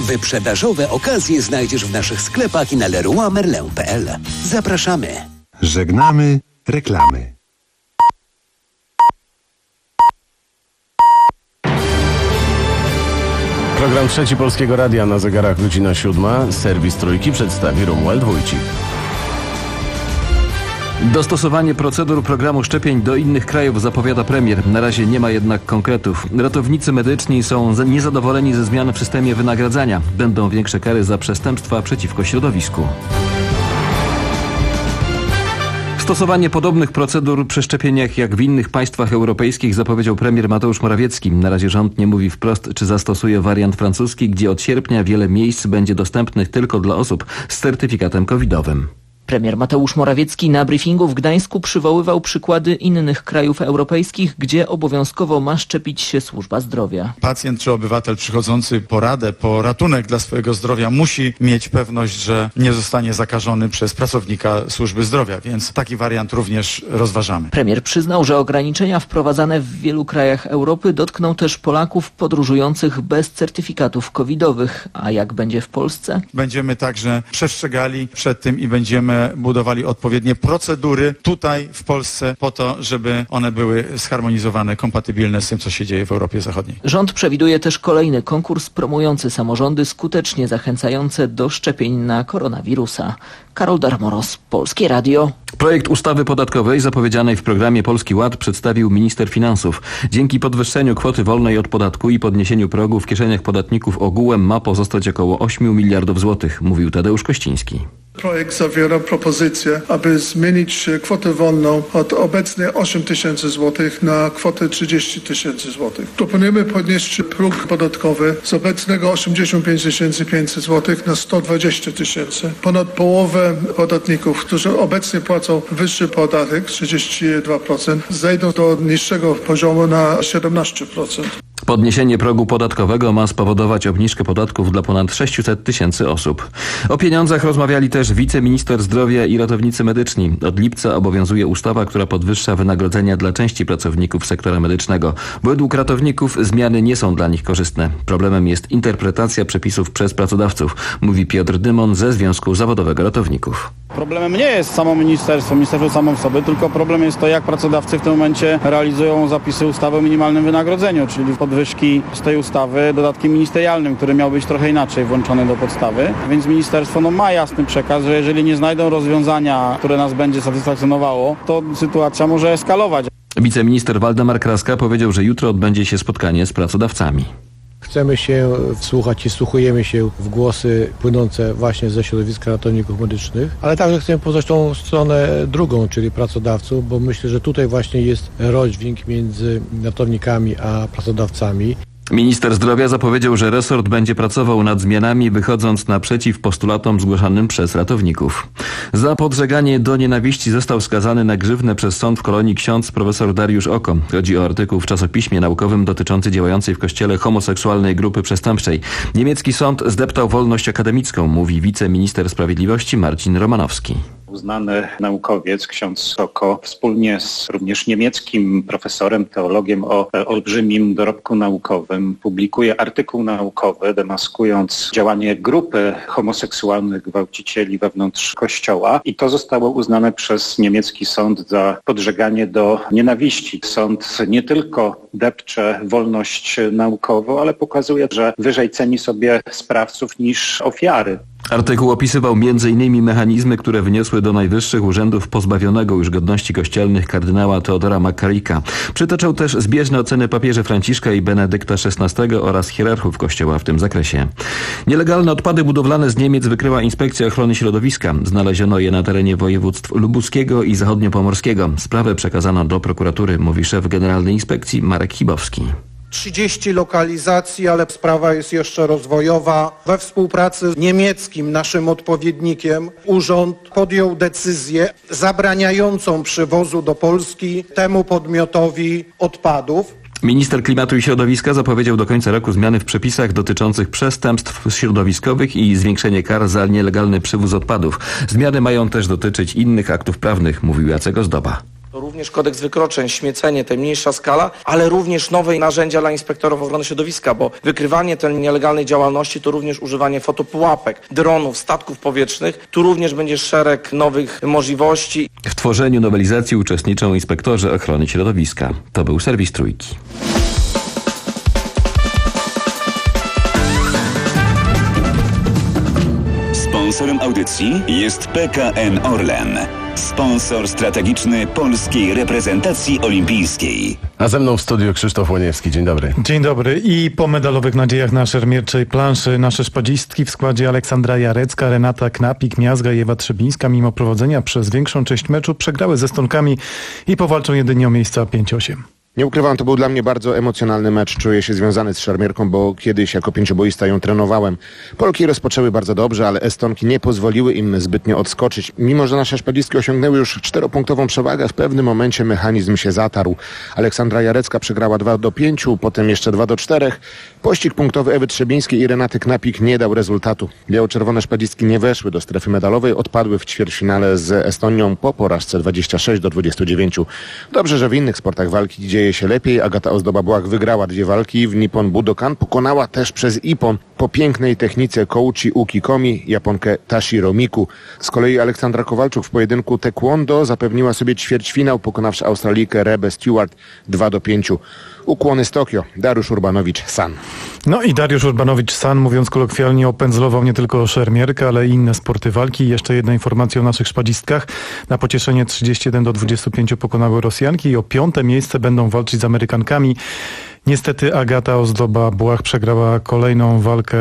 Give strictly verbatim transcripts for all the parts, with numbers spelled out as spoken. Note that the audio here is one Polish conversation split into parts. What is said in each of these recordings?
Wyprzedażowe okazje znajdziesz w naszych sklepach i na leroy merlin kropka p l. Zapraszamy. Żegnamy reklamy. Program Trzeci Polskiego Radia, na zegarach godzina siódma. Serwis Trójki przedstawi Romuald Wójcik. Dostosowanie procedur programu szczepień do innych krajów zapowiada premier. Na razie nie ma jednak konkretów. Ratownicy medyczni są niezadowoleni ze zmian w systemie wynagradzania. Będą większe kary za przestępstwa przeciwko środowisku. Stosowanie podobnych procedur przy szczepieniach jak w innych państwach europejskich zapowiedział premier Mateusz Morawiecki. Na razie rząd nie mówi wprost, czy zastosuje wariant francuski, gdzie od sierpnia wiele miejsc będzie dostępnych tylko dla osób z certyfikatem covidowym. Premier Mateusz Morawiecki na briefingu w Gdańsku przywoływał przykłady innych krajów europejskich, gdzie obowiązkowo ma szczepić się służba zdrowia. Pacjent czy obywatel przychodzący po radę, po ratunek dla swojego zdrowia musi mieć pewność, że nie zostanie zakażony przez pracownika służby zdrowia, więc taki wariant również rozważamy. Premier przyznał, że ograniczenia wprowadzane w wielu krajach Europy dotkną też Polaków podróżujących bez certyfikatów covidowych. A jak będzie w Polsce? Będziemy także przestrzegali przed tym i będziemy budowali odpowiednie procedury tutaj w Polsce po to, żeby one były zharmonizowane, kompatybilne z tym, co się dzieje w Europie Zachodniej. Rząd przewiduje też kolejny konkurs promujący samorządy skutecznie zachęcające do szczepień na koronawirusa. Karol Darmoros, Polskie Radio. Projekt ustawy podatkowej zapowiedzianej w programie Polski Ład przedstawił minister finansów. Dzięki podwyższeniu kwoty wolnej od podatku i podniesieniu progu w kieszeniach podatników ogółem ma pozostać około ośmiu miliardów złotych, mówił Tadeusz Kościński. Projekt zawiera propozycję, aby zmienić kwotę wolną od obecnej osiem tysięcy złotych na kwotę trzydzieści tysięcy złotych. Proponujemy podnieść próg podatkowy z obecnego osiemdziesiąt pięć tysięcy pięćset złotych na sto dwadzieścia tysięcy. Ponad połowę podatników, którzy obecnie płacą wyższy podatek, trzydzieści dwa procent, zejdą do niższego poziomu na siedemnaście procent. Podniesienie progu podatkowego ma spowodować obniżkę podatków dla ponad sześciuset tysięcy osób. O pieniądzach rozmawiali też wiceminister zdrowia i ratownicy medyczni. Od lipca obowiązuje ustawa, która podwyższa wynagrodzenia dla części pracowników sektora medycznego. Według ratowników zmiany nie są dla nich korzystne. Problemem jest interpretacja przepisów przez pracodawców, mówi Piotr Dymon ze Związku Zawodowego Ratowników. Problemem nie jest samo ministerstwo, ministerstwo samo w sobie, tylko problem jest to, jak pracodawcy w tym momencie realizują zapisy ustawy o minimalnym wynagrodzeniu, czyli podwyżki z tej ustawy dodatkiem ministerialnym, który miał być trochę inaczej włączony do podstawy. Więc ministerstwo no, ma jasny przekaz, że jeżeli nie znajdą rozwiązania, które nas będzie satysfakcjonowało, to sytuacja może eskalować. Wiceminister Waldemar Kraska powiedział, że jutro odbędzie się spotkanie z pracodawcami. Chcemy się wsłuchać i wsłuchujemy się w głosy płynące właśnie ze środowiska ratowników medycznych, ale także chcemy poznać tą stronę drugą, czyli pracodawców, bo myślę, że tutaj właśnie jest rozdźwięk między ratownikami a pracodawcami. Minister zdrowia zapowiedział, że resort będzie pracował nad zmianami, wychodząc naprzeciw postulatom zgłaszanym przez ratowników. Za podżeganie do nienawiści został skazany na grzywnę przez sąd w Kolonii ksiądz profesor Dariusz Oko. Chodzi o artykuł w czasopiśmie naukowym dotyczący działającej w kościele homoseksualnej grupy przestępczej. Niemiecki sąd zdeptał wolność akademicką, mówi wiceminister sprawiedliwości Marcin Romanowski. Uznany naukowiec, ksiądz Oko, wspólnie z również niemieckim profesorem, teologiem o olbrzymim dorobku naukowym, publikuje artykuł naukowy demaskując działanie grupy homoseksualnych gwałcicieli wewnątrz Kościoła i to zostało uznane przez niemiecki sąd za podżeganie do nienawiści. Sąd nie tylko depcze wolność naukową, ale pokazuje, że wyżej ceni sobie sprawców niż ofiary. Artykuł opisywał między innymi mechanizmy, które wyniosły do najwyższych urzędów pozbawionego już godności kościelnych kardynała Teodora Makarika. Przytaczał też zbieżne oceny papieży Franciszka i Benedykta szesnastego oraz hierarchów kościoła w tym zakresie. Nielegalne odpady budowlane z Niemiec wykryła Inspekcja Ochrony Środowiska. Znaleziono je na terenie województw lubuskiego i zachodniopomorskiego. Sprawę przekazano do prokuratury, mówi szef Generalnej Inspekcji Marek Chibowski. trzydzieści lokalizacji, ale sprawa jest jeszcze rozwojowa. We współpracy z niemieckim, naszym odpowiednikiem, urząd podjął decyzję zabraniającą przywozu do Polski temu podmiotowi odpadów. Minister Klimatu i Środowiska zapowiedział do końca roku zmiany w przepisach dotyczących przestępstw środowiskowych i zwiększenie kar za nielegalny przywóz odpadów. Zmiany mają też dotyczyć innych aktów prawnych, mówił Jacek Ozdoba. To również również kodeks wykroczeń, śmiecenie, tej mniejsza skala, ale również nowe narzędzia dla inspektorów ochrony środowiska, bo wykrywanie tej nielegalnej działalności to również używanie fotopułapek, dronów, statków powietrznych. Tu również będzie szereg nowych możliwości. W tworzeniu nowelizacji uczestniczą inspektorzy ochrony środowiska. To był serwis Trójki. Sponsorem audycji jest P K N Orlen, sponsor strategiczny polskiej reprezentacji olimpijskiej. A ze mną w studiu Krzysztof Łoniewski. Dzień dobry. Dzień dobry. I po medalowych nadziejach na szermierczej planszy nasze szpadzistki w składzie Aleksandra Jarecka, Renata Knapik, Miazga i Ewa Trzebińska mimo prowadzenia przez większą część meczu przegrały ze Estonkami i powalczą jedynie o miejsca pięć osiem. Nie ukrywam, to był dla mnie bardzo emocjonalny mecz. Czuję się związany z szermierką, bo kiedyś jako pięcioboista ją trenowałem. Polki rozpoczęły bardzo dobrze, ale Estonki nie pozwoliły im zbytnio odskoczyć. Mimo że nasze szpadzistki osiągnęły już czteropunktową przewagę, w pewnym momencie mechanizm się zatarł. Aleksandra Jarecka przegrała dwa do pięciu, potem jeszcze dwa do czterech. Pościg punktowy Ewy Trzebińskiej i Renaty Knapik nie dał rezultatu. Biało-czerwone szpadzistki nie weszły do strefy medalowej, odpadły w ćwierćfinale z Estonią po porażce dwadzieścia sześć do dwudziestu dziewięciu. Dobrze, że w innych sportach walki dzieje się lepiej. Agata Ozdoba-Błach wygrała dwie walki. W Nippon Budokan pokonała też przez Ippon po pięknej technice Kouchi Ukikomi Japonkę Tashiro Miku. Z kolei Aleksandra Kowalczuk w pojedynku taekwondo zapewniła sobie ćwierćfinał, pokonawszy Australijkę Rebę Stewart dwa do pięciu. Ukłony z Tokio. Dariusz Urbanowicz-San. No i Dariusz Urbanowicz-San, mówiąc kolokwialnie, opędzlował nie tylko szermierkę, ale i inne sporty walki. Jeszcze jedna informacja o naszych szpadzistkach. Na pocieszenie trzydzieści jeden do dwudziestu pięciu pokonały Rosjanki i o piąte miejsce będą walczyć z Amerykankami. Niestety Agata Ozdoba-Błach przegrała kolejną walkę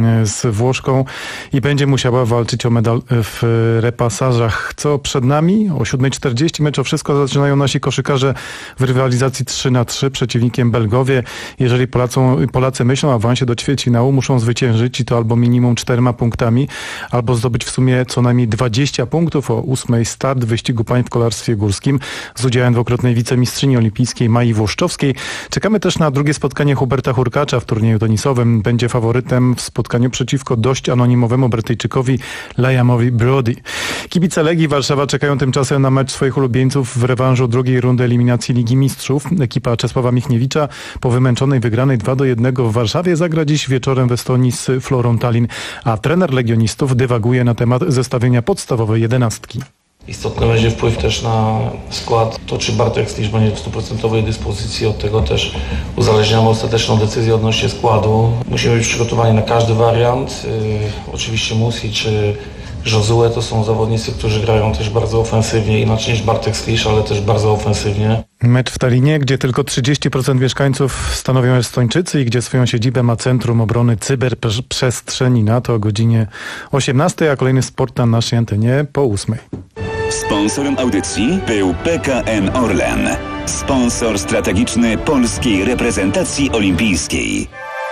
z Włoszką i będzie musiała walczyć o medal w repasażach. Co przed nami? O siódma czterdzieści mecz o wszystko zaczynają nasi koszykarze w rywalizacji trzy na trzy przeciwnikiem Belgowie. Jeżeli Polacą, Polacy myślą o awansie do ćwierćfinału, muszą zwyciężyć i to albo minimum czterema punktami, albo zdobyć w sumie co najmniej dwadzieścia punktów. O ósmej start wyścigu pań w kolarstwie górskim z udziałem dwukrotnej wicemistrzyni olimpijskiej Mai Włoszczowskiej. Czekamy też na drugie spotkanie Huberta Hurkacza w turnieju tenisowym. Będzie faworytem w spotkaniu przeciwko dość anonimowemu Brytyjczykowi Liamowi Brody. Kibice Legii Warszawa czekają tymczasem na mecz swoich ulubieńców w rewanżu drugiej rundy eliminacji Ligi Mistrzów. Ekipa Czesława Michniewicza po wymęczonej wygranej dwa do jednego w Warszawie zagra dziś wieczorem w Estonii z Florą Tallinn, a trener legionistów dywaguje na temat zestawienia podstawowej jedenastki. Istotny będzie wpływ też na skład. To, czy Bartek Slisz będzie w stuprocentowej dyspozycji, od tego też uzależniamy ostateczną decyzję odnośnie składu. Musimy być przygotowani na każdy wariant. Yy, oczywiście Musi czy Josue to są zawodnicy, którzy grają też bardzo ofensywnie, inaczej niż Bartek Slisz, ale też bardzo ofensywnie. Mecz w Tallinie, gdzie tylko trzydzieści procent mieszkańców stanowią Estończycy i gdzie swoją siedzibę ma Centrum Obrony Cyberprzestrzeni NATO o godzinie osiemnastej, a kolejny sport na naszej antenie po ósmej. Sponsorem audycji był P K N Orlen, sponsor strategiczny polskiej reprezentacji olimpijskiej.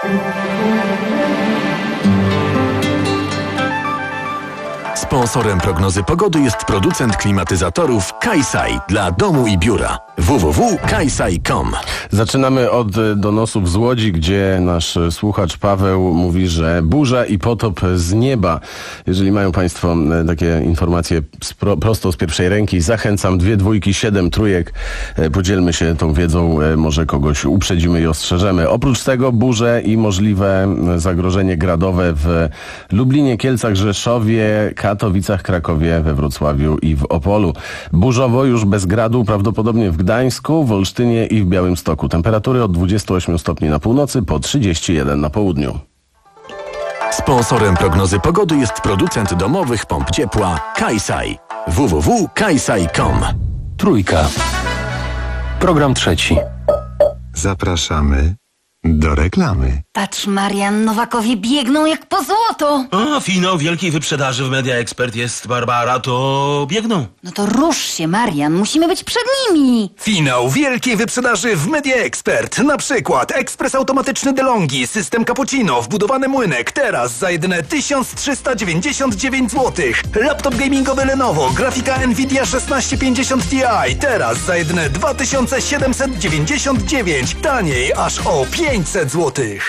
Sponsorem prognozy pogody jest producent klimatyzatorów Kaisai dla domu i biura. w w w kropka kaisai kropka com. Zaczynamy od donosów z Łodzi, gdzie nasz słuchacz Paweł mówi, że burza i potop z nieba. Jeżeli mają Państwo takie informacje spro, prosto z pierwszej ręki, zachęcam. Dwie dwójki, siedem trójek. Podzielmy się tą wiedzą, może kogoś uprzedzimy i ostrzeżemy. Oprócz tego burze i możliwe zagrożenie gradowe w Lublinie, Kielcach, Rzeszowie, Katowicach, Krakowie, we Wrocławiu i w Opolu. Burzowo już bez gradu, prawdopodobnie w Gdańsku, w Olsztynie i w Białymstoku. Temperatury od dwudziestu ośmiu stopni na północy po trzydzieści jeden na południu. Sponsorem prognozy pogody jest producent domowych pomp ciepła Kaisai. w w w kropka kaisai kropka com. Trójka. Program trzeci. Zapraszamy do reklamy. Patrz, Marian, Nowakowie biegną jak po złoto. A, finał wielkiej wyprzedaży w Media Expert jest, Barbara, to biegną. No to rusz się, Marian, musimy być przed nimi. Finał wielkiej wyprzedaży w Media Expert. Na przykład ekspres automatyczny DeLonghi, system cappuccino, wbudowany młynek, teraz za jedyne tysiąc trzysta dziewięćdziesiąt dziewięć złotych. Laptop gamingowy Lenovo, grafika Nvidia szesnaście pięćdziesiąt Ti, teraz za jedyne dwa tysiące siedemset dziewięćdziesiąt dziewięć. Taniej aż o pięćset złotych.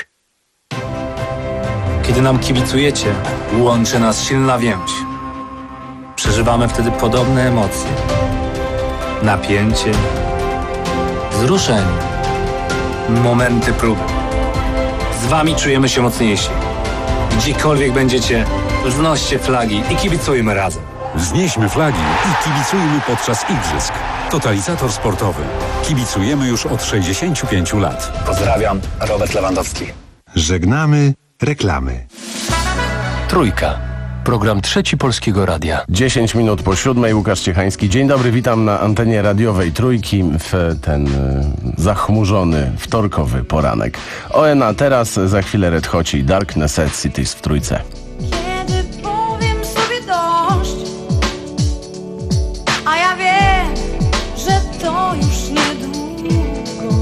Kiedy nam kibicujecie, łączy nas silna więź. Przeżywamy wtedy podobne emocje. napięcie, wzruszenie, momenty próby. Z wami czujemy się mocniejsi. Gdziekolwiek będziecie, wznoście flagi i kibicujmy razem. Wznieśmy flagi i kibicujmy podczas igrzysk. Totalizator sportowy. Kibicujemy już od sześćdziesięciu pięciu lat. Pozdrawiam, Robert Lewandowski. Żegnamy reklamy. Trójka. Program Trzeci Polskiego Radia. dziesięć minut po siódmej, Łukasz Ciechański. Dzień dobry, witam na antenie radiowej Trójki w ten y, zachmurzony, wtorkowy poranek. O N A teraz, za chwilę Red Hot i Dark Necessities w Trójce. Kiedy powiem sobie dość, a ja wiem, że to już niedługo.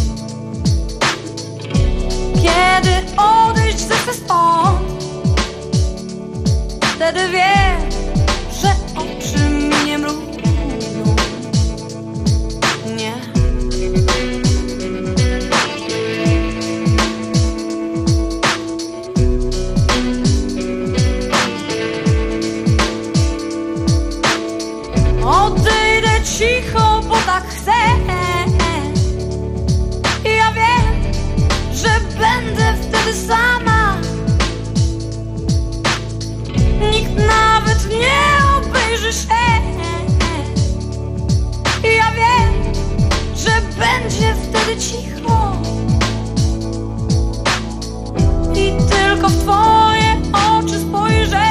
Kiedy odejść zechcę stąd, wtedy wiem, że oczy mi nie mrugną. Nie. Odejdę cicho, bo tak chcę. Ja wiem, że będę wtedy sama. Nikt nawet nie obejrzy się. Ja wiem, że będzie wtedy cicho. I tylko w twoje oczy spojrzę.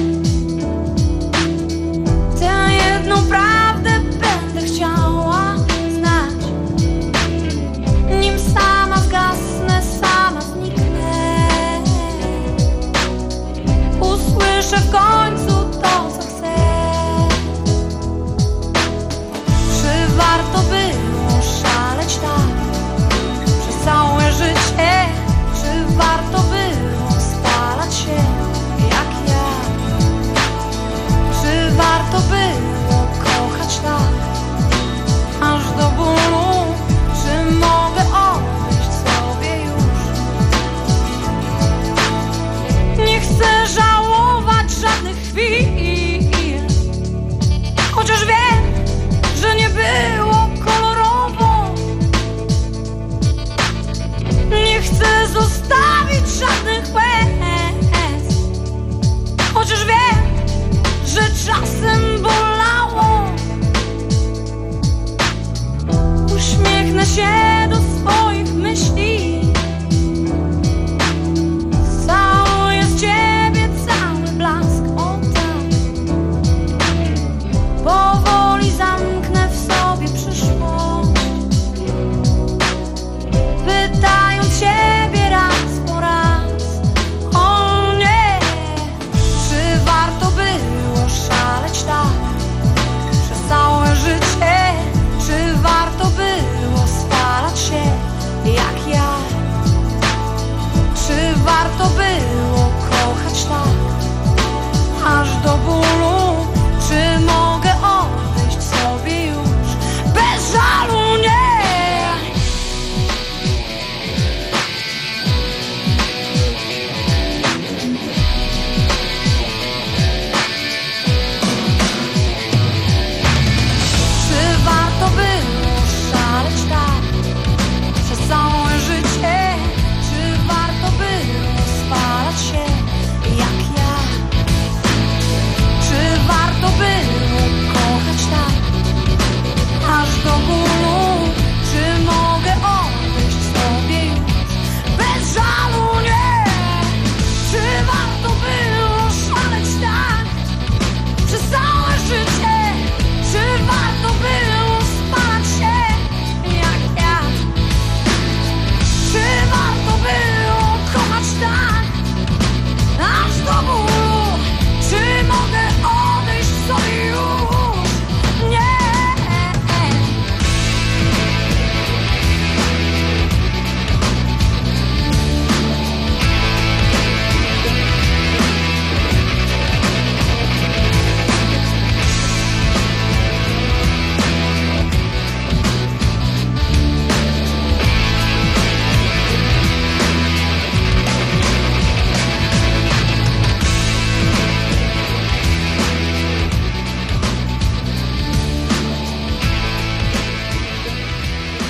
Tę jedną prawdę będę chciała znać. Nim sama zgasnę, sama zniknę. Usłyszę w końcu to, co chcę. Czy warto było szaleć tak przez całe życie? Czy warto było spalać się jak ja? Czy warto było kochać tak aż do bólu? Czy mogę odejść sobie już? Nie chcę żałować żadnych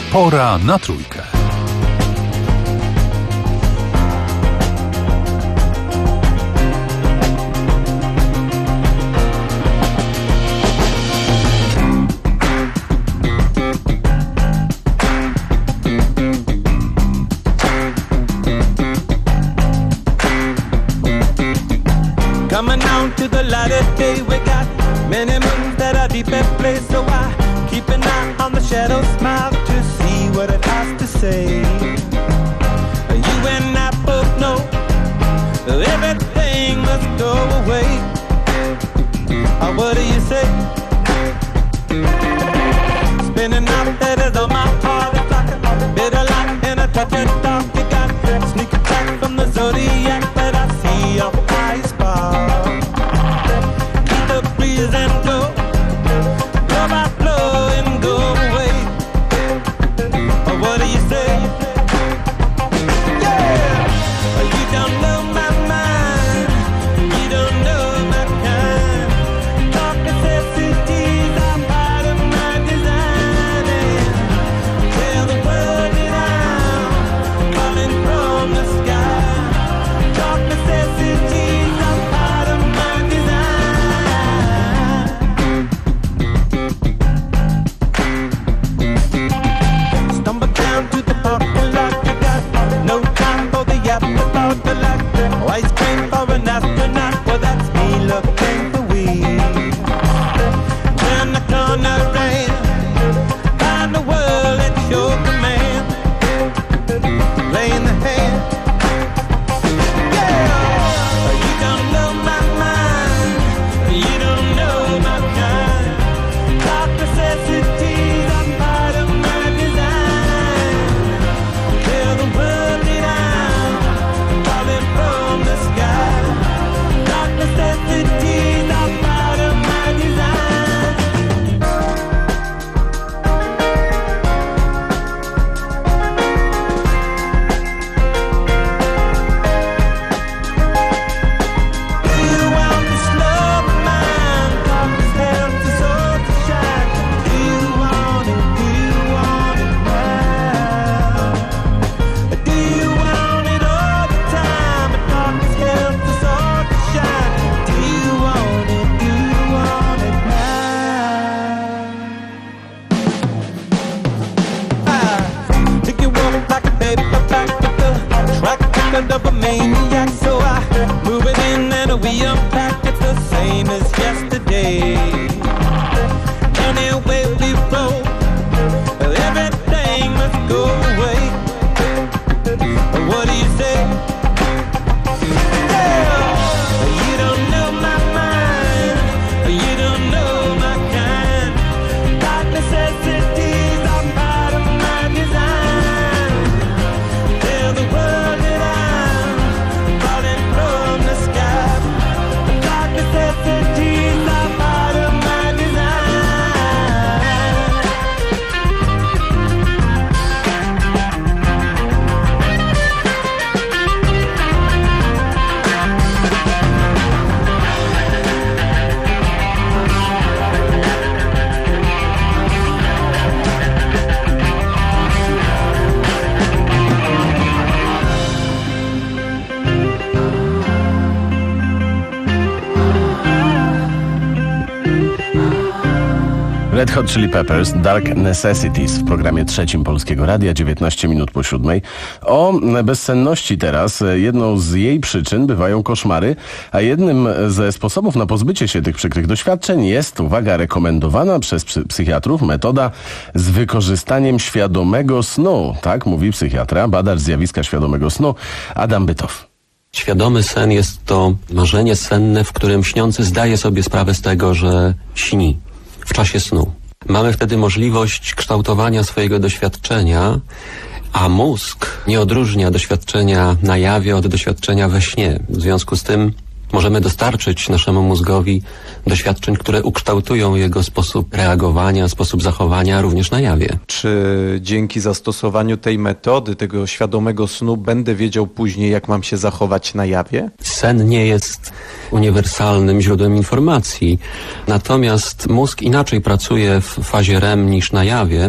Pora na trójkę. Coming down to the light of day, we got many moons that are deep at play, so I keep an eye on the shadow smile to see what it has to say. You and I both know everything must go away. Oh, what do you say? Spinning out letters on my heart, it's like a bitter light in a touch of dark. You got sneak attack from the zodiac, but I see your eyes spark. And go, blow by blow and go away. Oh, what do you say? Yeah, you don't know my mind, you don't know my kind. Talk necessities are part of my design. And tell the world that I'm falling from the sky. Talk necessities are part of my design. Ice cream for an astronaut, well that's me looking for weed. Turn the corner and find the world at your command. Playing the hand. Yeah, you don't know my mind, you don't know my kind. Top necessities are part of my design. Tell the world that I'm falling from the sky. Dark necessities are part of my design. Do you want this love of mine? Darkness helps us all to shine. Do you want it? Do you want it now? Do you want it all the time? But darkness helps us all to shine. Do you want it? Do you want it now? I think you want it like a paperback with the track record of a maniac. So I move it in and we unpack. It's the same as yesterday. Anyway we roll, everything must go away. What do you say? Yeah, you don't know my mind, you don't know my kind. Dark necessities are part of my design. Tell the world that I'm falling from the sky. Dark necessities are part of my design. Red Hot Chili Peppers, Dark Necessities w programie trzecim Polskiego Radia, dziewiętnaście minut po siódmej. O bezsenności teraz. Jedną z jej przyczyn bywają koszmary, a jednym ze sposobów na pozbycie się tych przykrych doświadczeń jest, uwaga, rekomendowana przez psychiatrów metoda z wykorzystaniem świadomego snu. Tak mówi psychiatra, badacz zjawiska świadomego snu Adam Bytow. Świadomy sen jest to marzenie senne, w którym śniący zdaje sobie sprawę z tego, że śni w czasie snu. Mamy wtedy możliwość kształtowania swojego doświadczenia, a mózg nie odróżnia doświadczenia na jawie od doświadczenia we śnie. W związku z tym możemy dostarczyć naszemu mózgowi doświadczeń, które ukształtują jego sposób reagowania, sposób zachowania również na jawie. Czy dzięki zastosowaniu tej metody, tego świadomego snu, będę wiedział później, jak mam się zachować na jawie? Sen nie jest uniwersalnym źródłem informacji, natomiast mózg inaczej pracuje w fazie R E M niż na jawie,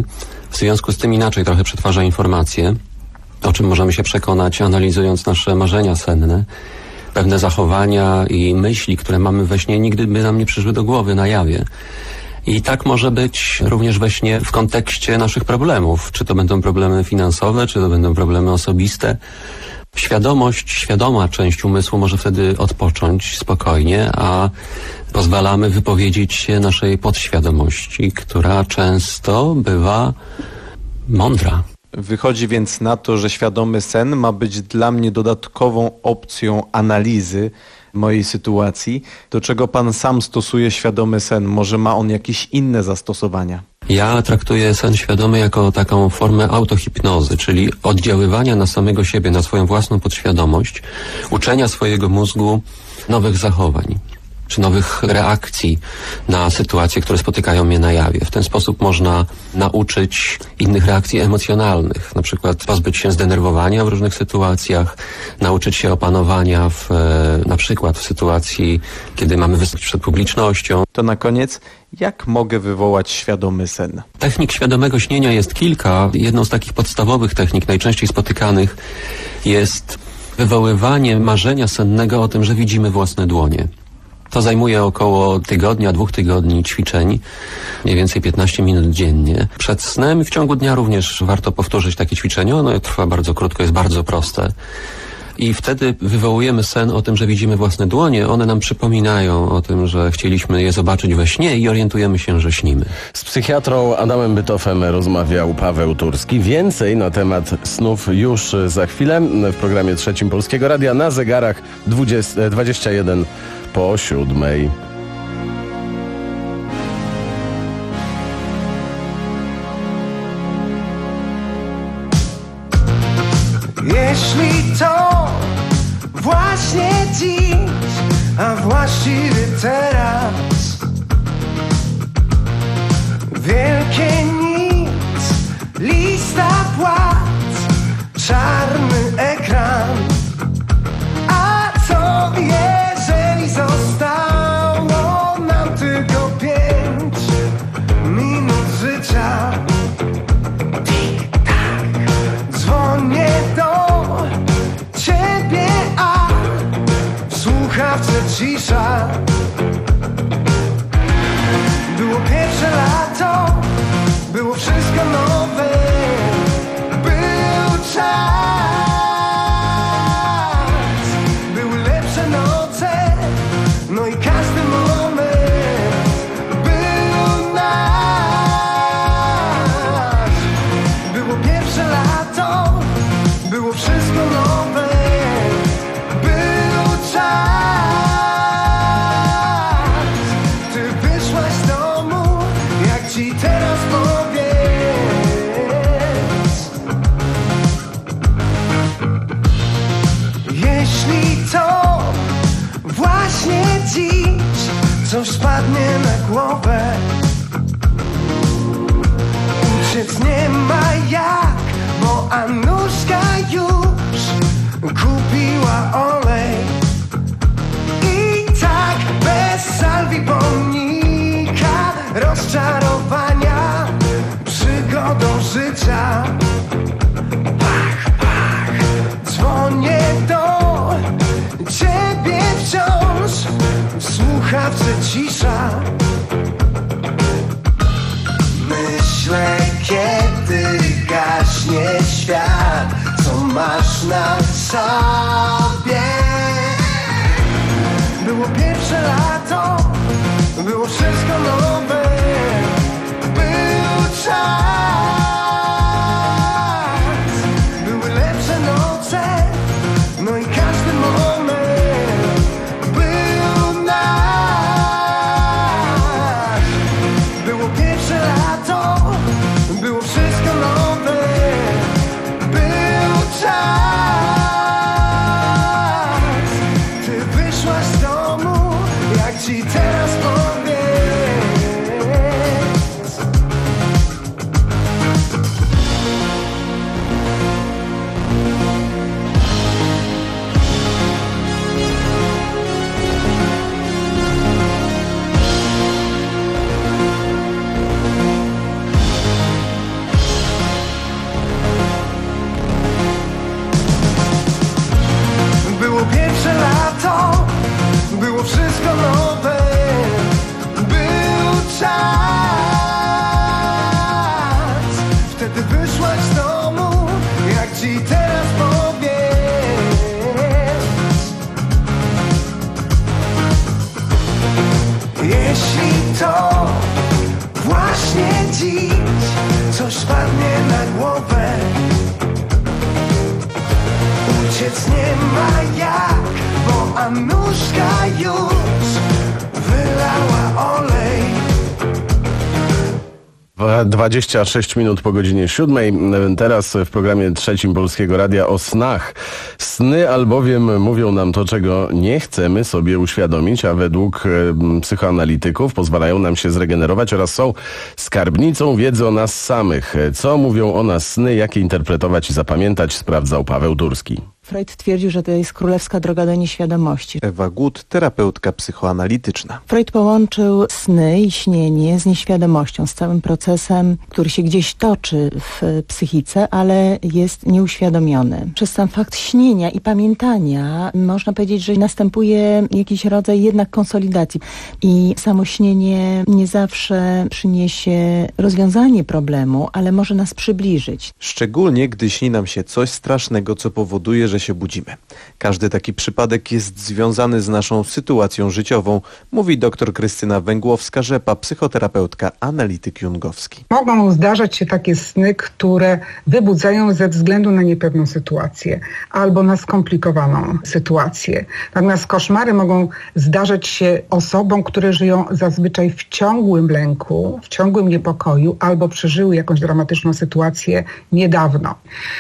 W związku z tym inaczej trochę przetwarza informacje, o czym możemy się przekonać, analizując nasze marzenia senne. Pewne zachowania i myśli, które mamy we śnie, nigdy by nam nie przyszły do głowy na jawie. I tak może być również we śnie w kontekście naszych problemów. Czy to będą problemy finansowe, czy to będą problemy osobiste. Świadomość, świadoma część umysłu może wtedy odpocząć spokojnie, a pozwalamy wypowiedzieć się naszej podświadomości, która często bywa mądra. Wychodzi więc na to, że świadomy sen ma być dla mnie dodatkową opcją analizy mojej sytuacji. Do czego pan sam stosuje świadomy sen? Może ma on jakieś inne zastosowania? Ja traktuję sen świadomy jako taką formę autohipnozy, czyli oddziaływania na samego siebie, na swoją własną podświadomość, uczenia swojego mózgu nowych zachowań czy nowych reakcji na sytuacje, które spotykają mnie na jawie. W ten sposób można nauczyć innych reakcji emocjonalnych, na przykład pozbyć się zdenerwowania w różnych sytuacjach, nauczyć się opanowania w, na przykład w sytuacji, kiedy mamy wystąpić przed publicznością. To na koniec, jak mogę wywołać świadomy sen? Technik świadomego śnienia jest kilka. Jedną z takich podstawowych technik, najczęściej spotykanych, jest wywoływanie marzenia sennego o tym, że widzimy własne dłonie. To zajmuje około tygodnia, dwóch tygodni ćwiczeń, mniej więcej piętnaście minut dziennie. Przed snem i w ciągu dnia również warto powtórzyć takie ćwiczenie. Ono trwa bardzo krótko, jest bardzo proste. I wtedy wywołujemy sen o tym, że widzimy własne dłonie. One nam przypominają o tym, że chcieliśmy je zobaczyć we śnie i orientujemy się, że śnimy. Z psychiatrą Adamem Bytofem rozmawiał Paweł Turski. Więcej na temat snów już za chwilę w programie Trzecim Polskiego Radia na zegarach dwadzieścia jeden po siódmej. Jeśli to właśnie dziś, a właściwie teraz, wielkie nic, lista płac, czarny ekran. A co jeżeli zostało nam tylko pięć minut życia? Tik-tak, dzwonię do ciebie, a w słuchawce cisza. Było pierwsze lato, było wszystko nowe, był czas. Były lepsze noce, no i każdy moment był nasz. Było pierwsze lato, było wszystko nowe, był czas. Ty wyszłaś z domu, jak ci teraz powiedz. Jeśli to właśnie dziś coś spadnie na głowę, uciec nie ma jak, bo Anuszka już kupiła olej. I tak bez salwi pomnika, rozczarowania, przygodą życia. Pach, pach, dzwonię do ciebie wciąż, w słuchawce cisza. Myślę, kiedy gaśnie świat, co masz na sobie. Było pierwsze lato, było wszystko nowe, był czas. Były lepsze noce, no i każdy moment był nasz. Było pierwsze lato, było wszystko nowe, był czas. Ty wyszłaś z domu, jak ci teraz powiedz. jeśli to właśnie dziś coś spadnie na głowę. Uciec nie ma jak, bo Anuszka już wylała olej. dwadzieścia sześć minut po godzinie siódmej. Teraz w programie trzecim Polskiego Radia o snach. Sny albowiem mówią nam to, czego nie chcemy sobie uświadomić, a według e, psychoanalityków pozwalają nam się zregenerować oraz są skarbnicą wiedzy o nas samych. Co mówią o nas sny, jak je interpretować i zapamiętać, sprawdzał Paweł Turski. Freud twierdził, że to jest królewska droga do nieświadomości. Ewa Gut, terapeutka psychoanalityczna. Freud połączył sny i śnienie z nieświadomością, z całym procesem, który się gdzieś toczy w psychice, ale jest nieuświadomiony. Przez sam fakt śnienia i pamiętania można powiedzieć, że następuje jakiś rodzaj jednak konsolidacji. I samo śnienie nie zawsze przyniesie rozwiązanie problemu, ale może nas przybliżyć. Szczególnie, gdy śni nam się coś strasznego, co powoduje, że się budzimy. Każdy taki przypadek jest związany z naszą sytuacją życiową, mówi dr Krystyna Węgłowska-Rzepa, psychoterapeutka, analityk jungowski. Mogą zdarzać się takie sny, które wybudzają ze względu na niepewną sytuację albo na skomplikowaną sytuację. Natomiast koszmary mogą zdarzać się osobom, które żyją zazwyczaj w ciągłym lęku, w ciągłym niepokoju albo przeżyły jakąś dramatyczną sytuację niedawno.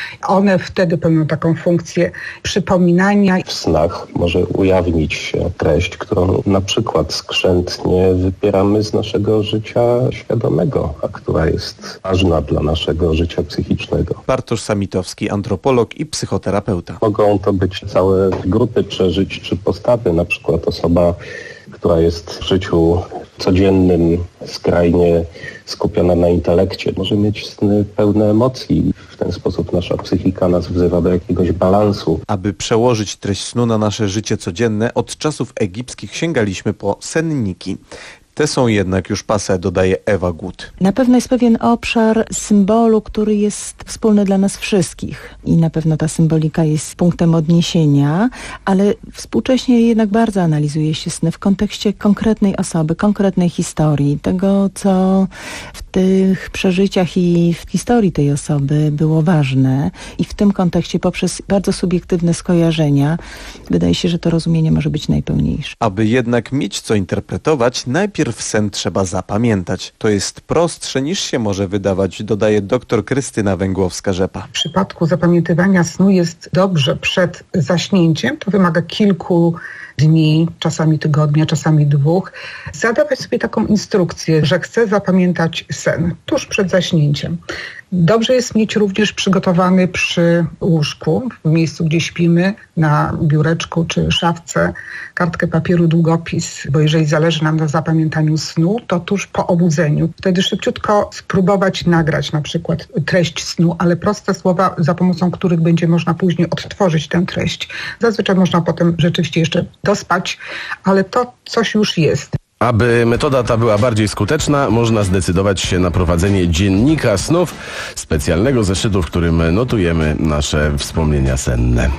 One wtedy pełnią taką funkcję przypominania. W snach może ujawnić się treść, którą na przykład skrzętnie wybieramy z naszego życia świadomego, a która jest ważna dla naszego życia psychicznego. Bartosz Samitowski, antropolog i psychoterapeuta. Mogą to być całe grupy przeżyć czy postawy, na przykład osoba, która jest w życiu codziennym skrajnie skupiona na intelekcie, może mieć sny pełne emocji. W ten sposób nasza psychika nas wzywa do jakiegoś balansu. Aby przełożyć treść snu na nasze życie codzienne, od czasów egipskich sięgaliśmy po senniki. Te są jednak już passé, dodaje Ewa Gut. Na pewno jest pewien obszar symbolu, który jest wspólny dla nas wszystkich. I na pewno ta symbolika jest punktem odniesienia, ale współcześnie jednak bardzo analizuje się sny w kontekście konkretnej osoby, konkretnej historii, tego, co w tych przeżyciach i w historii tej osoby było ważne. I w tym kontekście poprzez bardzo subiektywne skojarzenia wydaje się, że to rozumienie może być najpełniejsze. Aby jednak mieć co interpretować, najpierw sen trzeba zapamiętać. To jest prostsze niż się może wydawać, dodaje dr Krystyna Węgłowska-Rzepa. W przypadku zapamiętywania snu jest dobrze przed zaśnięciem, to wymaga kilku dni, czasami tygodnia, czasami dwóch, zadawać sobie taką instrukcję, że chcę zapamiętać sen tuż przed zaśnięciem. Dobrze jest mieć również przygotowany przy łóżku, w miejscu, gdzie śpimy, na biureczku czy szafce, kartkę papieru, długopis, bo jeżeli zależy nam na zapamiętaniu snu, to tuż po obudzeniu. Wtedy szybciutko spróbować nagrać na przykład treść snu, ale proste słowa, za pomocą których będzie można później odtworzyć tę treść. Zazwyczaj można potem rzeczywiście jeszcze dospać, ale to coś już jest. Aby metoda ta była bardziej skuteczna, można zdecydować się na prowadzenie dziennika snów, specjalnego zeszytu, w którym notujemy nasze wspomnienia senne.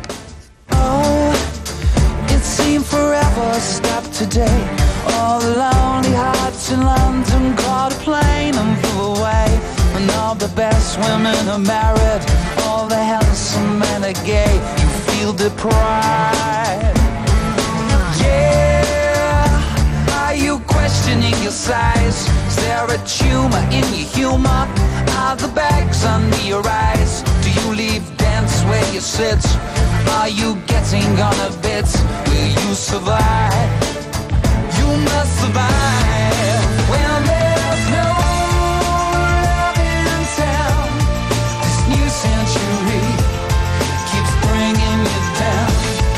Questioning your size, is there a tumor in your humor? Are the bags under your eyes? Do you leave dance where you sit? Are you getting on a bit? Will you survive? You must survive when there's no love in town. This new century keeps bringing you down.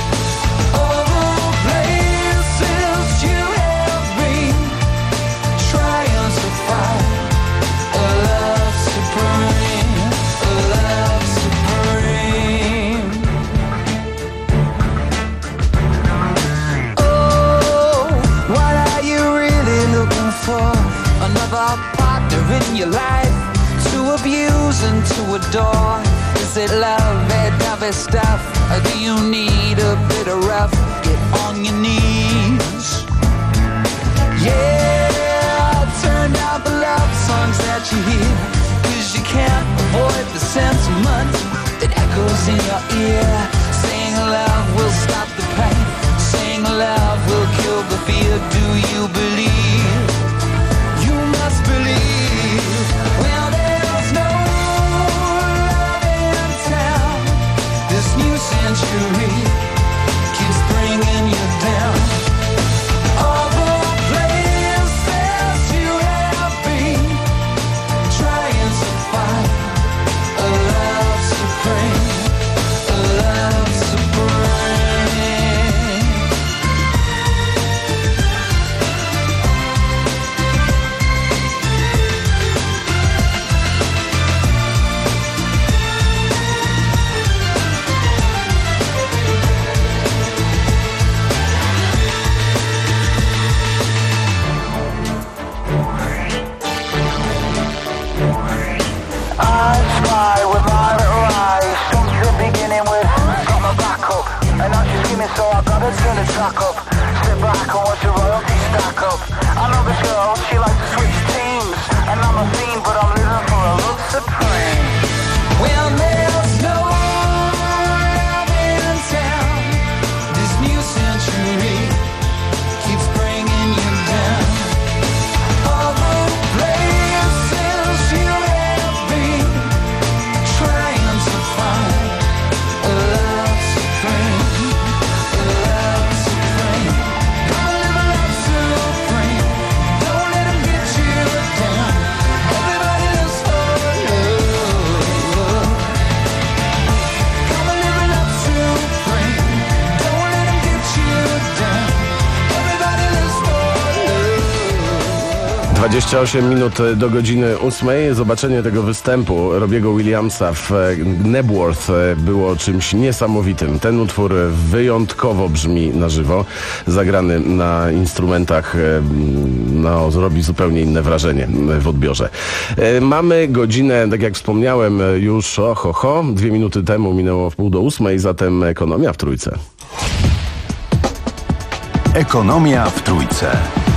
In your life, to abuse and to adore. Is it love, that dovey stuff? Or do you need a bit of rough? Get on your knees. Yeah. fear do you believe? You must believe. Well, there's no love in town. This new century keeps bringing you down. All the places you have been, trying to find a love supreme, a love supreme. I spy with my little eyes, something beginning with got my back up, and now she's screaming, so I gotta turn the track up. Step back and watch the royalty stack up. I know this girl, she likes to switch teams, and I'm a fiend, but I'm living for a love supreme. Well, there's no love in town. This new century keeps bringing you down. All the places you have been, trying to find a love supreme, a love supreme. Gonna live a love supreme. Don't let 'em get you down. Everybody lives for love. Gonna live a love supreme. Don't let 'em get you down. Everybody lives for love. dwadzieścia osiem minut do godziny ósmej. Zobaczenie tego występu Robiego Williamsa w e, Knebworth e, było czymś niesamowitym. Ten utwór wyjątkowo brzmi na żywo. Zagrany na instrumentach e, no, zrobi zupełnie inne wrażenie w odbiorze. E, mamy godzinę, tak jak wspomniałem, już o ho, ho. Dwie minuty temu minęło w pół do ósmej, zatem ekonomia w trójce. Ekonomia w trójce.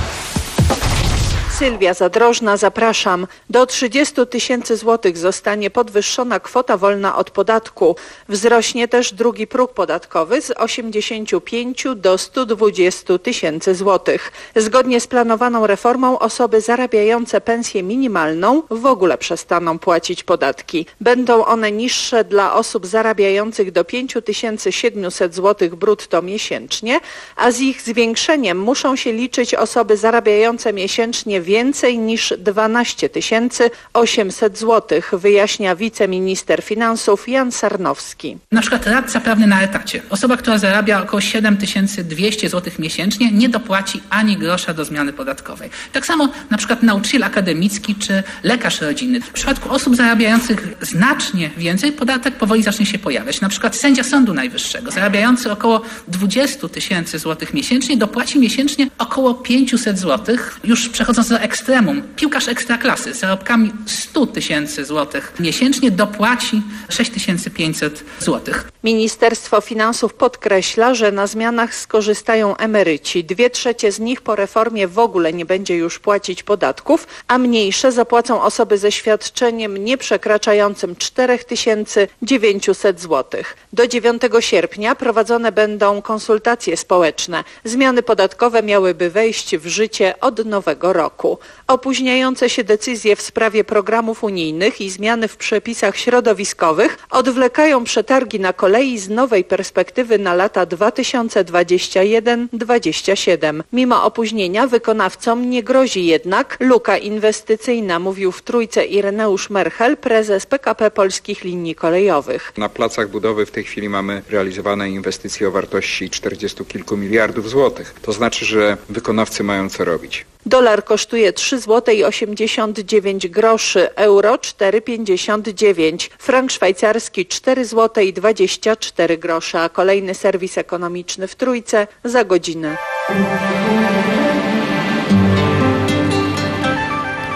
Sylwia Zadrożna, zapraszam. Do trzydziestu tysięcy złotych zostanie podwyższona kwota wolna od podatku. Wzrośnie też drugi próg podatkowy z osiemdziesięciu pięciu do stu dwudziestu tysięcy złotych. Zgodnie z planowaną reformą osoby zarabiające pensję minimalną w ogóle przestaną płacić podatki. Będą one niższe dla osób zarabiających do pięć tysięcy siedemset złotych brutto miesięcznie, a z ich zwiększeniem muszą się liczyć osoby zarabiające miesięcznie więcej niż dwanaście tysięcy osiemset złotych, wyjaśnia wiceminister finansów Jan Sarnowski. Na przykład radca prawny na etacie. Osoba, która zarabia około siedem tysięcy dwieście złotych miesięcznie, nie dopłaci ani grosza do zmiany podatkowej. Tak samo na przykład nauczyciel akademicki czy lekarz rodzinny. W przypadku osób zarabiających znacznie więcej podatek powoli zacznie się pojawiać. Na przykład sędzia Sądu Najwyższego zarabiający około dwadzieścia tysięcy złotych miesięcznie dopłaci miesięcznie około pięćset złotych. Już przechodząc do ekstremum, piłkarz ekstraklasy z zarobkami sto tysięcy złotych miesięcznie dopłaci sześć tysięcy pięćset złotych. Ministerstwo Finansów podkreśla, że na zmianach skorzystają emeryci. Dwie trzecie z nich po reformie w ogóle nie będzie już płacić podatków, a mniejsze zapłacą osoby ze świadczeniem nie przekraczającym cztery tysiące dziewięćset złotych. Do dziewiątego sierpnia prowadzone będą konsultacje społeczne. Zmiany podatkowe miałyby wejść w życie od nowego roku. Opóźniające się decyzje w sprawie programów unijnych i zmiany w przepisach środowiskowych odwlekają przetargi na kolei z nowej perspektywy na lata dwa tysiące dwudziesty pierwszy do dwudziestego siódmego. Mimo opóźnienia wykonawcom nie grozi jednak luka inwestycyjna, mówił w Trójce Ireneusz Merchel, prezes P K P Polskich Linii Kolejowych. Na placach budowy w tej chwili mamy realizowane inwestycje o wartości czterdziestu kilku miliardów złotych. To znaczy, że wykonawcy mają co robić. Dolar kosztuje trzy złote i osiemdziesiąt dziewięć groszy, euro cztery pięćdziesiąt dziewięć, frank szwajcarski cztery złote i dwadzieścia cztery grosze, a kolejny serwis ekonomiczny w Trójce za godzinę.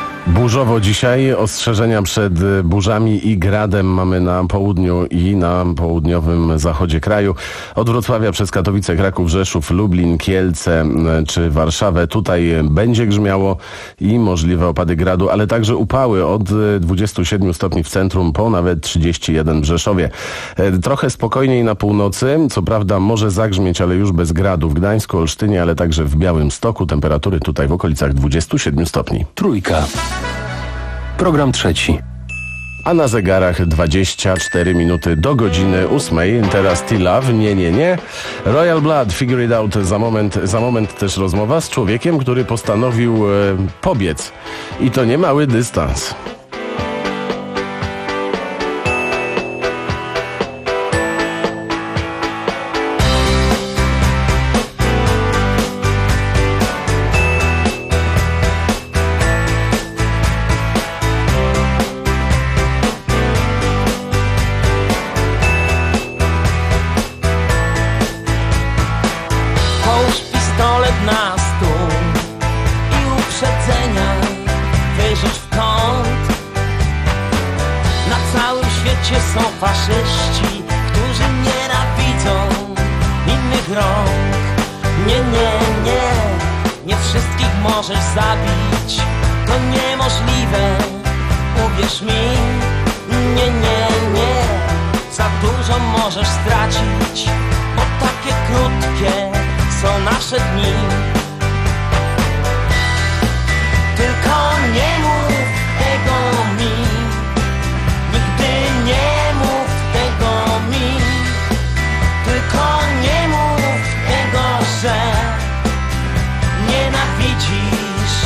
burzowo dzisiaj. Ostrzeżenia przed burzami i gradem mamy na południu i na południowym zachodzie kraju. Od Wrocławia przez Katowice, Kraków, Rzeszów, Lublin, Kielce czy Warszawę. Tutaj będzie grzmiało i możliwe opady gradu, ale także upały od dwudziestu siedmiu stopni w centrum po nawet trzydzieści jeden w Rzeszowie. Trochę spokojniej na północy. Co prawda może zagrzmieć, ale już bez gradu w Gdańsku, Olsztynie, ale także w Białymstoku. Temperatury tutaj w okolicach dwudziestu siedmiu stopni. Trójka. Program trzeci. A na zegarach dwadzieścia cztery minuty do godziny ósmej. Teraz T-Love, nie, nie, nie. Royal Blood, Figure It Out. Za moment, za moment też rozmowa z człowiekiem, który postanowił e, pobiec. I to nie mały dystans. Połóż pistolet na stół i uprzedzenia wyrzuć w kąt. Na całym świecie są faszyści, którzy nienawidzą innych rąk. Nie, nie, nie, nie wszystkich możesz zabić, to niemożliwe, uwierz mi. Nie, nie, nie, za dużo możesz stracić, bo takie krótkie są nasze dni. Tylko nie mów tego mi, nigdy nie mów tego mi. Tylko nie mów tego, że nienawidzisz.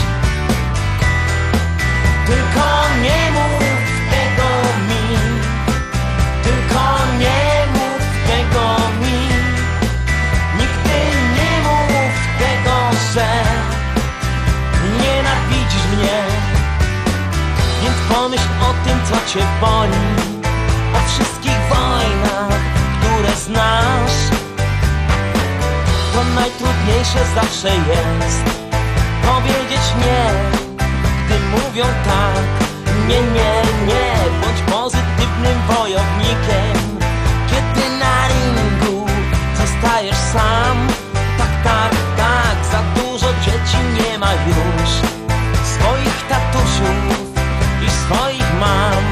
Tylko nie mów tego mi, tylko nie mów tego mi. Nigdy nie mów tego, że nienawidzisz mnie. Więc pomyśl o tym, co cię boli, o wszystkich wojnach, które znasz. To najtrudniejsze zawsze jest powiedzieć nie, gdy mówią tak. Nie, nie, nie, bądź pozytywnym wojownikiem, kiedy na ringu zostajesz sam. Tak, tak, tak, za dużo dzieci nie ma już swoich tatusiów i swoich mam.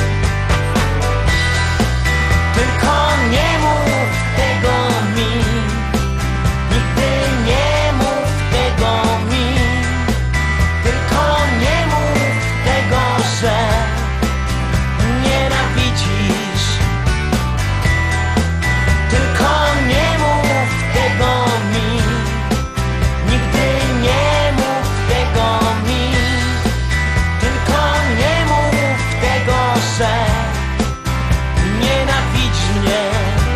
Tylko nie mów tego mi, nigdy nie mów tego mi. Tylko nie mów tego, że nienawidzisz. Tylko nie mów tego mi, nigdy nie mów tego mi. Tylko nie mów tego, że nienawidzisz mnie.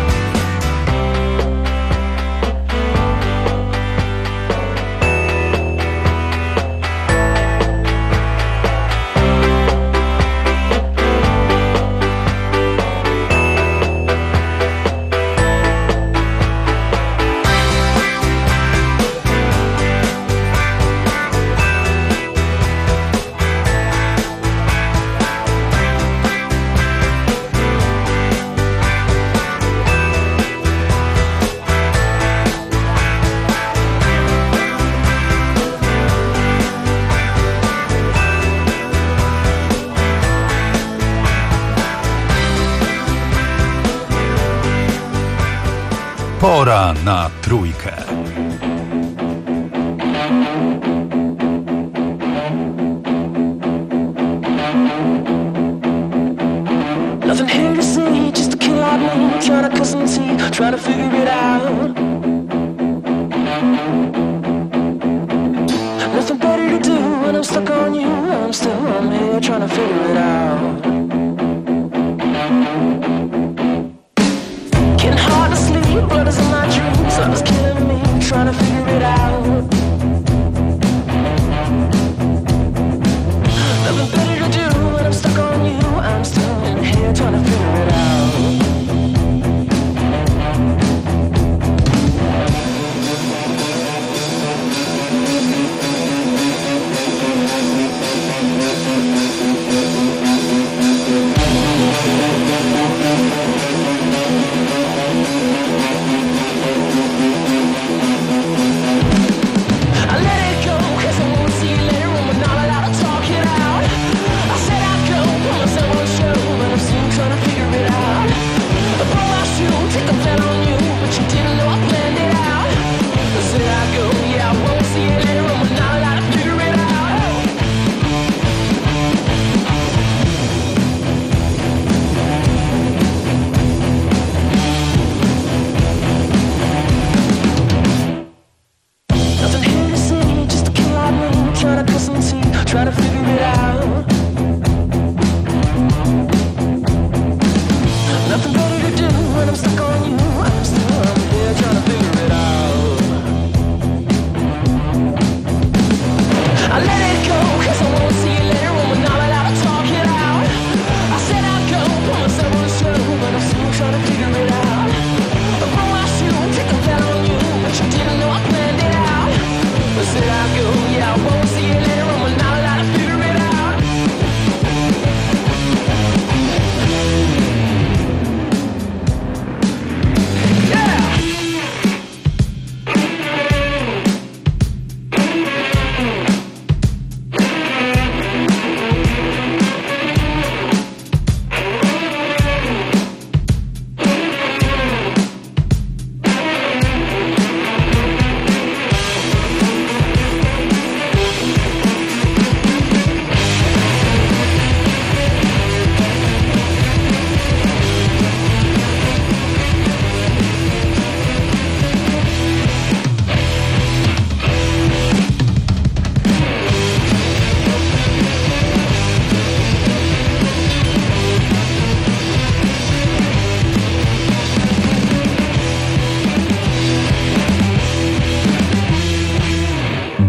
Pora na trójkę. Nothing here to see, just a kid like me, trying to cut some teeth, trying to figure it out. Nothing better to do when I'm stuck on you. I'm still on here trying to figure it out. Getting hard to sleep, blood is in my dreams, love is killing me, trying to figure it out. Nothing better to do when I'm stuck on you. I'm still in here trying to figure it out.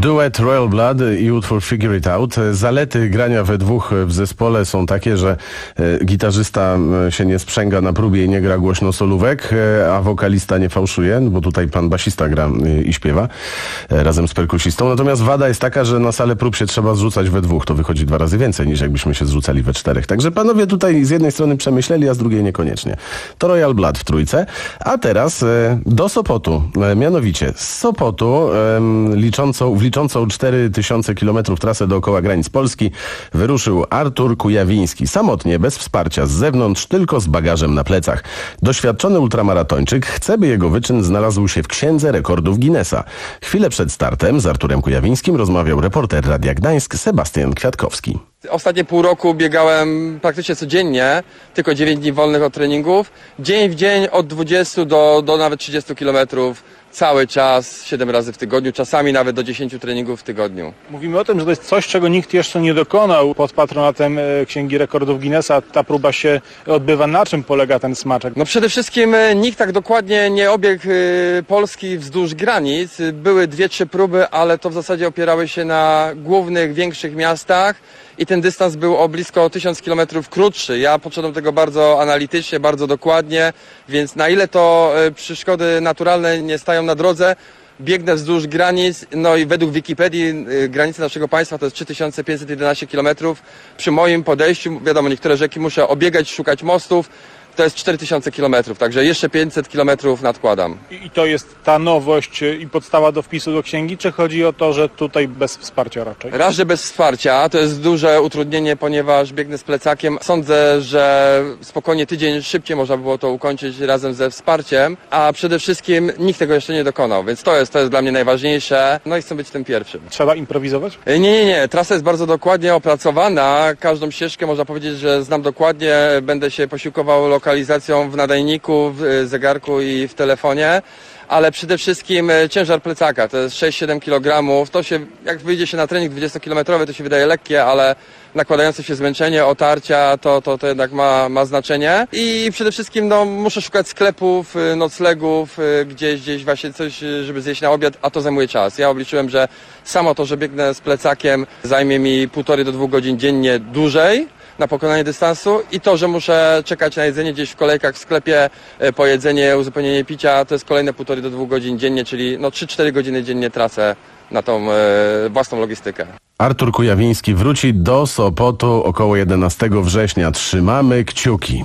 Duet Royal Blood i utwór Figure It Out. Zalety grania we dwóch w zespole są takie, że e, gitarzysta e, się nie sprzęga na próbie i nie gra głośno solówek, e, a wokalista nie fałszuje, bo tutaj pan basista gra e, i śpiewa e, razem z perkusistą. Natomiast wada jest taka, że na salę prób się trzeba zrzucać we dwóch. To wychodzi dwa razy więcej niż jakbyśmy się zrzucali we czterech. Także panowie tutaj z jednej strony przemyśleli, a z drugiej niekoniecznie. To Royal Blood w trójce. A teraz e, do Sopotu. E, mianowicie z Sopotu e, liczącą, w liczącą cztery tysiące kilometrów trasę dookoła granic Polski wyruszył Artur Kujawiński. Samotnie, bez wsparcia z zewnątrz, tylko z bagażem na plecach. Doświadczony ultramaratończyk chce, by jego wyczyn znalazł się w Księdze Rekordów Guinnessa. Chwilę przed startem z Arturem Kujawińskim rozmawiał reporter Radia Gdańsk Sebastian Kwiatkowski. Ostatnie pół roku biegałem praktycznie codziennie, tylko dziewięć dni wolnych od treningów. Dzień w dzień od dwudziestu do, do nawet trzydziestu kilometrów. Cały czas, siedem razy w tygodniu, czasami nawet do dziesięciu treningów w tygodniu. Mówimy o tym, że to jest coś, czego nikt jeszcze nie dokonał pod patronatem Księgi Rekordów Guinnessa. Ta próba się odbywa. Na czym polega ten smaczek? No przede wszystkim nikt tak dokładnie nie obiegł Polski wzdłuż granic. Były dwie, trzy próby, ale to w zasadzie opierały się na głównych, większych miastach. I ten dystans był o blisko tysiąc kilometrów krótszy. Ja podszedłem do tego bardzo analitycznie, bardzo dokładnie, więc na ile to przeszkody naturalne nie stają na drodze, biegnę wzdłuż granic, no i według Wikipedii granice naszego państwa to jest trzy tysiące pięćset jedenaście kilometrów. Przy moim podejściu, wiadomo, niektóre rzeki muszę obiegać, szukać mostów. To jest cztery tysiące kilometrów, także jeszcze pięćset kilometrów nadkładam. I to jest ta nowość i podstawa do wpisu do księgi, czy chodzi o to, że tutaj bez wsparcia raczej? Raz, że bez wsparcia, to jest duże utrudnienie, ponieważ biegnę z plecakiem. Sądzę, że spokojnie tydzień szybciej można by było to ukończyć razem ze wsparciem, a przede wszystkim nikt tego jeszcze nie dokonał, więc to jest, to jest dla mnie najważniejsze, no i chcę być tym pierwszym. Trzeba improwizować? Nie, nie, nie. Trasa jest bardzo dokładnie opracowana, każdą ścieżkę można powiedzieć, że znam dokładnie, będę się posiłkował lokalizacją w nadajniku, w zegarku i w telefonie, ale przede wszystkim ciężar plecaka, to jest sześć siedem kilogramów, to się, jak wyjdzie się na trening dwudziestokilometrowy, to się wydaje lekkie, ale nakładające się zmęczenie, otarcia, to, to, to jednak ma, ma znaczenie. I przede wszystkim no, muszę szukać sklepów, noclegów, gdzieś, gdzieś właśnie coś, żeby zjeść na obiad, a to zajmuje czas. Ja obliczyłem, że samo to, że biegnę z plecakiem, zajmie mi półtorej do dwóch godzin dziennie dłużej na pokonanie dystansu i to, że muszę czekać na jedzenie gdzieś w kolejkach w sklepie, po jedzenie, uzupełnienie picia, to jest kolejne półtorej do dwóch godzin dziennie, czyli no trzy cztery godziny dziennie tracę na tą e, własną logistykę. Artur Kujawiński wróci do Sopotu około jedenastego września. Trzymamy kciuki.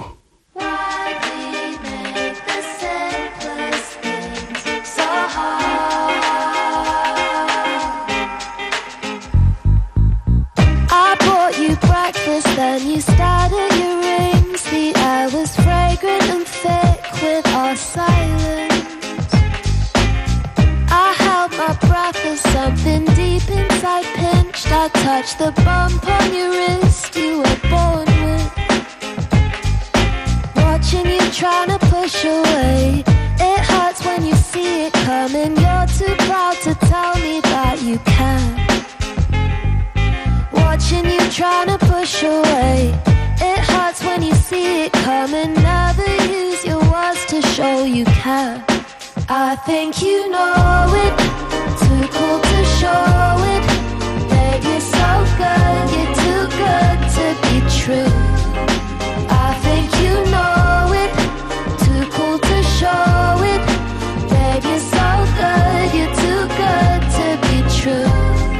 Then you started your rings. The air was fragrant and thick with our silence. I held my breath as something deep inside pinched. I touched the bump on your wrist you were born with. Watching you trying to push away. It hurts when you see it coming. You're too proud to tell me that you can. Watching you trying to push away. It hurts when you see it coming. Never use your words to show you care. I think you know it. Too cool to show it. Babe, you're so good. You're too good to be true. I think you know it. Too cool to show it. Babe, you're so good. You're too good to be true.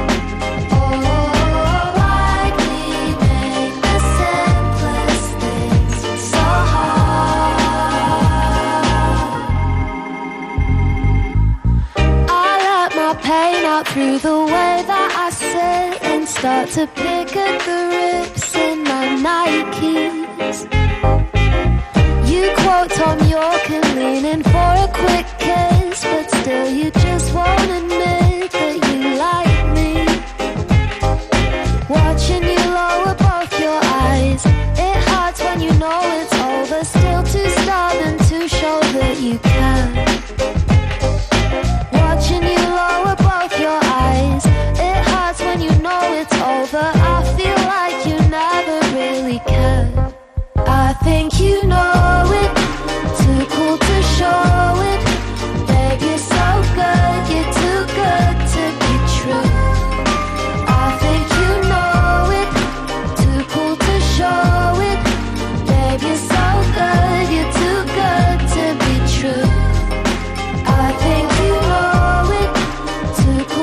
Pain out through the way that I sit and start to pick at the rips in my Nikes. You quote Tom York and lean in for a quick kiss, but still you just won't admit that you like me. Watching you lower both your eyes, it hurts when you know it's over. Still too stubborn to show that you can. Watching you lower both your eyes, it hurts when you know it's over. I feel like you never really cared. I think you know it, too cool to show it. Babe, you're so good, you're too good to be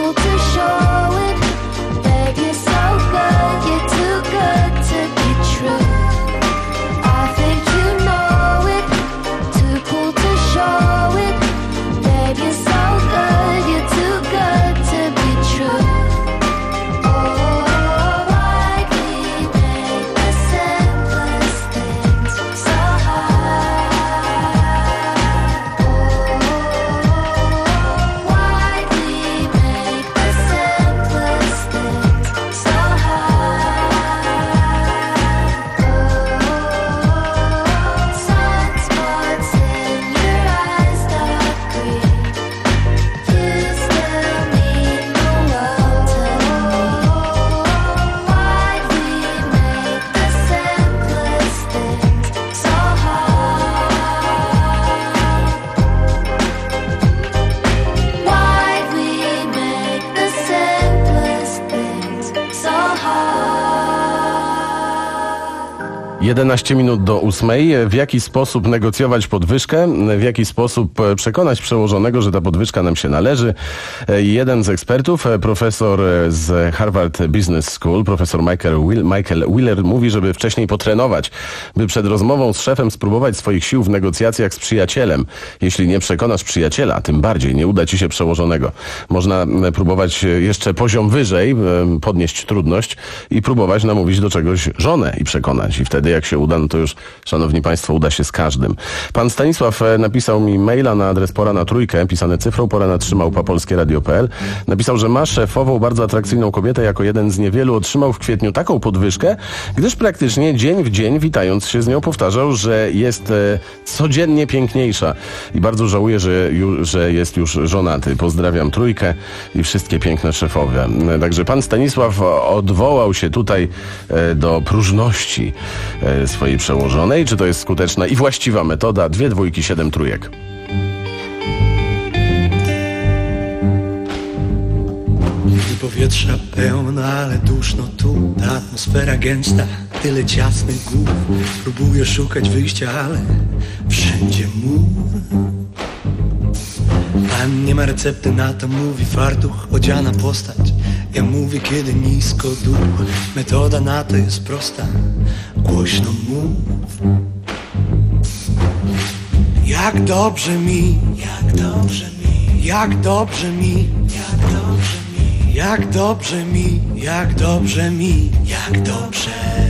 cool to show it. Babe, you're so good, you're too good to be true. I think you know it, too cool to show it. Babe, you're so good, you're too good to be true. Oh, why we make the simplest things so hard? Why we make the simplest things so hard? Sunspots in your eyes, dark green. You still mean the world to me. Why we make the simplest things so hard? Why we make the simplest things so hard? jedenaście minut do ósmej. W jaki sposób negocjować podwyżkę? W jaki sposób e, przekonać przełożonego, że ta podwyżka nam się należy? E, Jeden z ekspertów, e, profesor e, z Harvard Business School, profesor Michael, Will, Michael Wheeler, mówi, żeby wcześniej potrenować, by przed rozmową z szefem spróbować swoich sił w negocjacjach z przyjacielem. Jeśli nie przekonasz przyjaciela, tym bardziej nie uda ci się przełożonego. Można e, próbować e, jeszcze poziom wyżej, e, podnieść trudność i próbować namówić do czegoś żonę i przekonać. I wtedy jak się uda, no to już, szanowni państwo, uda się z każdym. Pan Stanisław e, napisał mi maila na adres pora na trójkę, pisane cyfrą pora na trzy małpa polskie radio kropka p l. Napisał, że ma szefową bardzo atrakcyjną kobietę, jako jeden z niewielu otrzymał w kwietniu taką podwyżkę, gdyż praktycznie dzień w dzień, witając się z nią, powtarzał, że jest e, codziennie piękniejsza. I bardzo żałuję, że, ju, że jest już żonaty. Pozdrawiam trójkę i wszystkie piękne szefowe. E, Także pan Stanisław odwołał się tutaj e, do próżności e, swojej przełożonej. Czy to jest skuteczna i właściwa metoda? Dwie dwójki, siedem trójek. Powietrza pełno, ale duszno tu. Ta atmosfera gęsta, tyle ciasnych głów. Próbuję szukać wyjścia, ale wszędzie mur. Pan nie ma recepty na to, mówi fartuch, odziana postać. Ja mówię, kiedy nisko duch. Metoda na to jest prosta, głośno mów. Jak dobrze mi, jak dobrze mi, jak dobrze mi, jak dobrze mi, jak dobrze mi, jak dobrze mi, jak dobrze.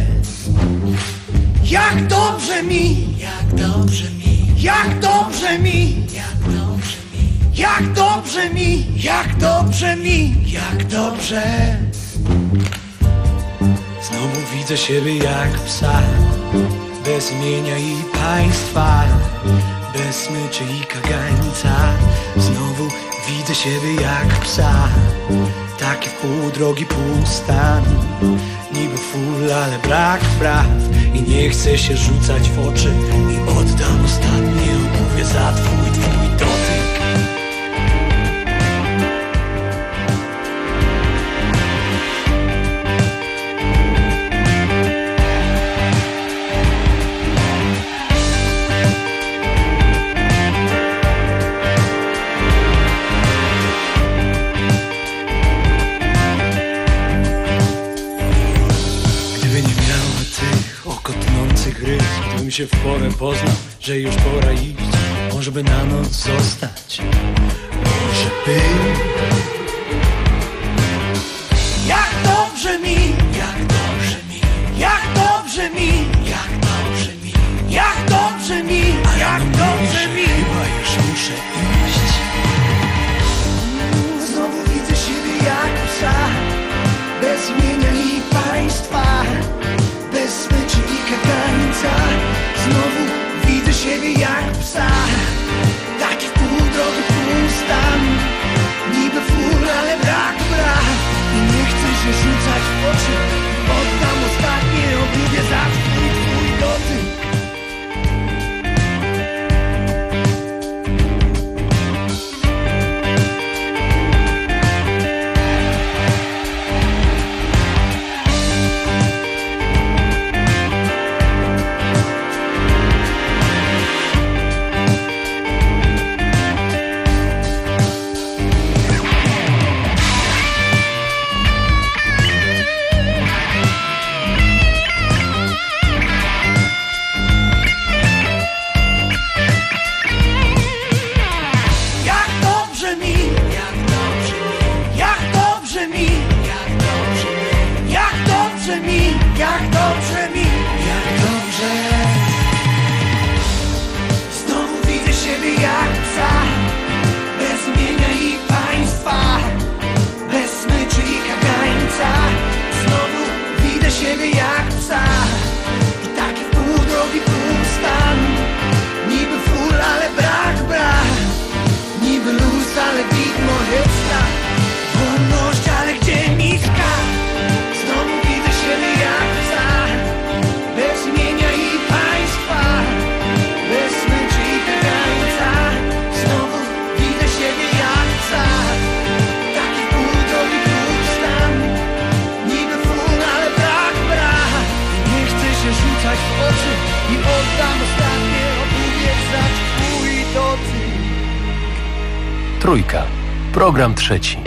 Jak dobrze mi, jak dobrze mi, jak dobrze mi, jak dobrze mi, jak dobrze mi, jak dobrze mi, jak dobrze. Znowu widzę siebie jak psa, bez imienia i państwa, bez smyczy i kagańca. Znowu widzę siebie jak psa, taki pół drogi, pół stan. Niby full, ale brak praw. I nie chcę się rzucać w oczy i oddam ostatnie obuwie za twój, twój dotyk. Gdybym się w porę poznał, że już pora iść, może by na noc zostać, może by. Jak dobrze mi, jak dobrze mi, jak dobrze mi, jak dobrze mi, jak dobrze mi, jak dobrze mi. Chyba już muszę iść. Znowu widzę siebie jak psa, bez imienia i państwa, bez smyczy i kagańca. Znowu widzę siebie jak psa, taki pół drogi, pół stan. Niby full, Trójka. Program trzeci.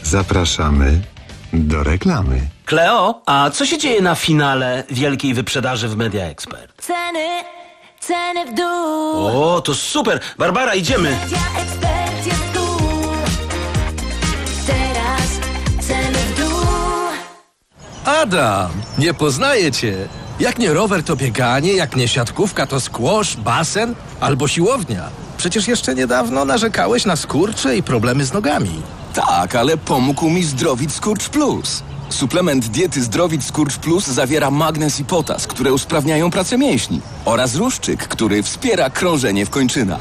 Zapraszamy do reklamy. Kleo, a co się dzieje na finale wielkiej wyprzedaży w Media Expert? Ceny, ceny w dół. O, to super! Barbara, idziemy! Media Expert jest tu. Teraz ceny w dół. Adam, nie poznaję cię. Jak nie rower, to bieganie, jak nie siatkówka, to squash, basen albo siłownia. Przecież jeszcze niedawno narzekałeś na skurcze i problemy z nogami. Tak, ale pomógł mi Zdrowit Skurcz Plus. Suplement diety Zdrowit Skurcz Plus zawiera magnez i potas, które usprawniają pracę mięśni, oraz ruszczyk, który wspiera krążenie w kończynach.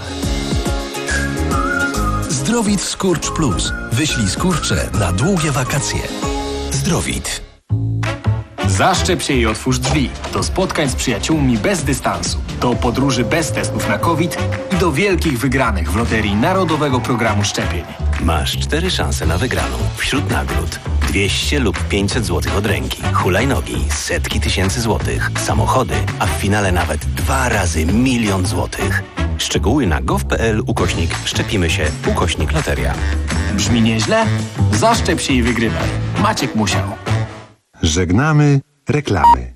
Zdrowit Skurcz Plus. Wyślij skurcze na długie wakacje. Zdrowit. Zaszczep się i otwórz drzwi. Do spotkań z przyjaciółmi bez dystansu. Do podróży bez testów na COVID i do wielkich wygranych w loterii Narodowego Programu Szczepień. Masz cztery szanse na wygraną. Wśród nagród dwieście lub pięćset złotych od ręki, hulajnogi, setki tysięcy złotych, samochody, a w finale nawet dwa razy milion złotych. Szczegóły na gov.pl ukośnik szczepimy się ukośnik loteria. Brzmi nieźle? Zaszczep się i wygrywaj. Maciek musiał. Żegnamy reklamy.